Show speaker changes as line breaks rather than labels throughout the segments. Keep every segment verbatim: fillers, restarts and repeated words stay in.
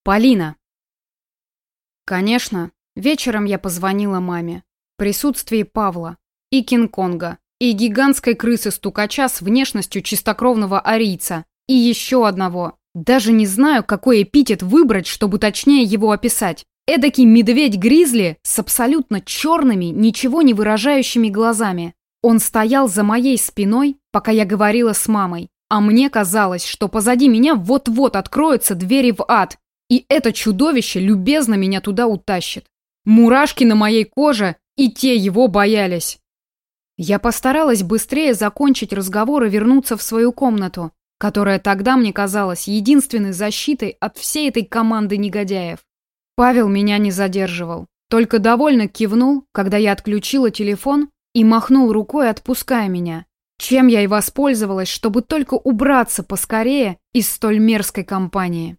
Полина. Конечно, вечером я позвонила маме. В присутствии Павла и Кинг-Конга, и гигантской крысы-стукача с внешностью чистокровного арийца, и еще одного. Даже не знаю, какой эпитет выбрать, чтобы точнее его описать. Эдакий медведь-гризли с абсолютно черными, ничего не выражающими глазами. Он стоял за моей спиной, пока я говорила с мамой, а мне казалось, что позади меня вот-вот откроются двери в ад, и это чудовище любезно меня туда утащит. Мурашки на моей коже, и те его боялись. Я постаралась быстрее закончить разговор и вернуться в свою комнату, которая тогда мне казалась единственной защитой от всей этой команды негодяев. Павел меня не задерживал, только довольно кивнул, когда я отключила телефон, и махнул рукой, отпуская меня, чем я и воспользовалась, чтобы только убраться поскорее из столь мерзкой компании.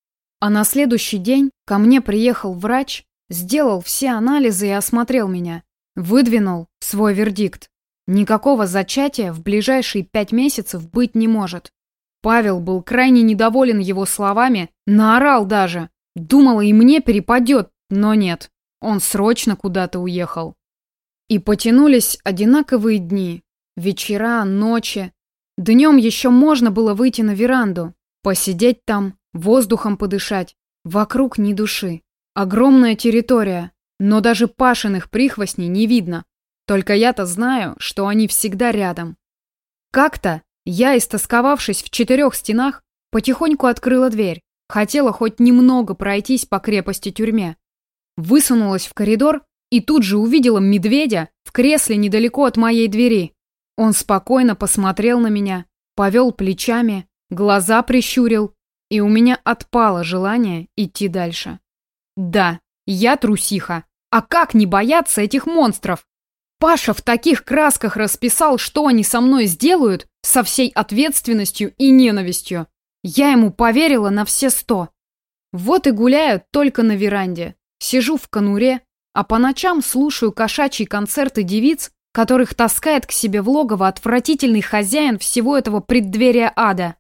А на следующий день ко мне приехал врач, сделал все анализы и осмотрел меня, выдвинул свой вердикт. Никакого зачатия в ближайшие пять месяцев быть не может. Павел был крайне недоволен его словами, наорал даже. Думала, и мне перепадет, но нет, он срочно куда-то уехал. И потянулись одинаковые дни, вечера, ночи. Днем еще можно было выйти на веранду, посидеть там, воздухом подышать. Вокруг ни души. Огромная территория, но даже Пашиных прихвостней не видно. Только я-то знаю, что они всегда рядом. Как-то я, истосковавшись в четырех стенах, потихоньку открыла дверь. Хотела хоть немного пройтись по крепости-тюрьме. Высунулась в коридор и тут же увидела медведя в кресле недалеко от моей двери. Он спокойно посмотрел на меня, повел плечами, глаза прищурил, и у меня отпало желание идти дальше. Да, я трусиха. А как не бояться этих монстров? Паша в таких красках расписал, что они со мной сделают, со всей ответственностью и ненавистью. Я ему поверила на все сто. Вот и гуляю только на веранде. Сижу в конуре, а по ночам слушаю кошачьи концерты девиц, которых таскает к себе в логово отвратительный хозяин всего этого преддверия ада.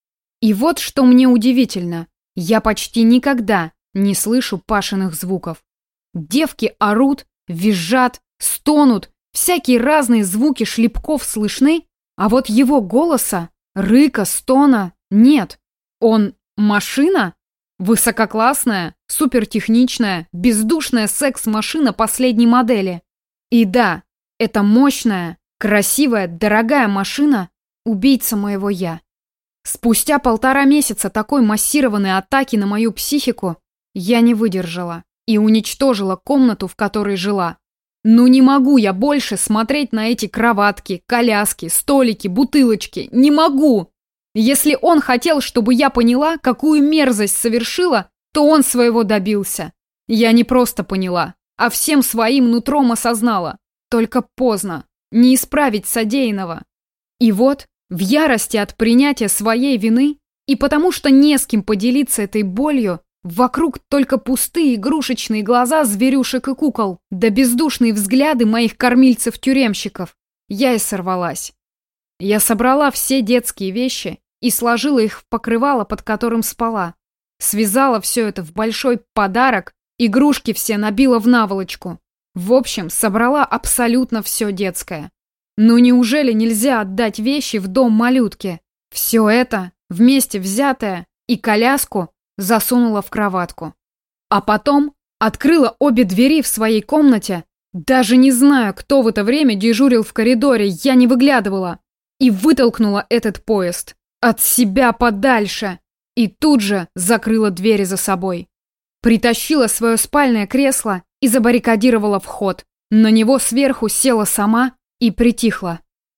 И вот что мне удивительно. Я почти никогда не слышу Пашиных звуков. Девки орут, визжат, стонут, всякие разные звуки шлепков слышны, а вот его голоса, рыка, стона нет. Он машина? Высококлассная, супертехничная, бездушная секс-машина последней модели. И да, это мощная, красивая, дорогая машина – убийца моего «я». Спустя полтора месяца такой массированной атаки на мою психику я не выдержала и уничтожила комнату, в которой жила. Ну не могу я больше смотреть на эти кроватки, коляски, столики, бутылочки. Не могу! Если он хотел, чтобы я поняла, какую мерзость совершила, то он своего добился. Я не просто поняла, а всем своим нутром осознала. Только поздно. Не исправить содеянного. И вот, в ярости от принятия своей вины, и потому что не с кем поделиться этой болью, вокруг только пустые игрушечные глаза зверюшек и кукол, да бездушные взгляды моих кормильцев-тюремщиков. Я и сорвалась. Я собрала все детские вещи и сложила их в покрывало, под которым спала. Связала все это в большой подарок, игрушки все набила в наволочку. В общем, собрала абсолютно все детское. Ну неужели нельзя отдать вещи в дом малютки? Все это, вместе взятое, и коляску засунула в кроватку. А потом открыла обе двери в своей комнате, даже не знаю, кто в это время дежурил в коридоре, я не выглядывала, и вытолкнула этот поезд от себя подальше, и тут же закрыла двери за собой. Притащила свое спальное кресло и забаррикадировала вход. На него сверху села сама и притихла.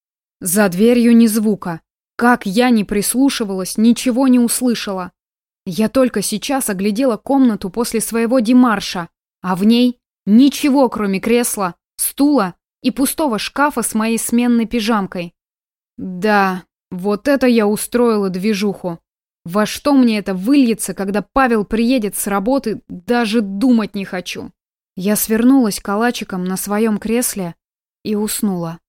За дверью ни звука. Как я не прислушивалась, ничего не услышала. Я только сейчас оглядела комнату после своего демарша, а в ней ничего, кроме кресла, стула и пустого шкафа с моей сменной пижамкой. Да, вот это я устроила движуху. Во что мне это выльется, когда Павел приедет с работы, даже думать не хочу. Я свернулась калачиком на своем кресле и уснула.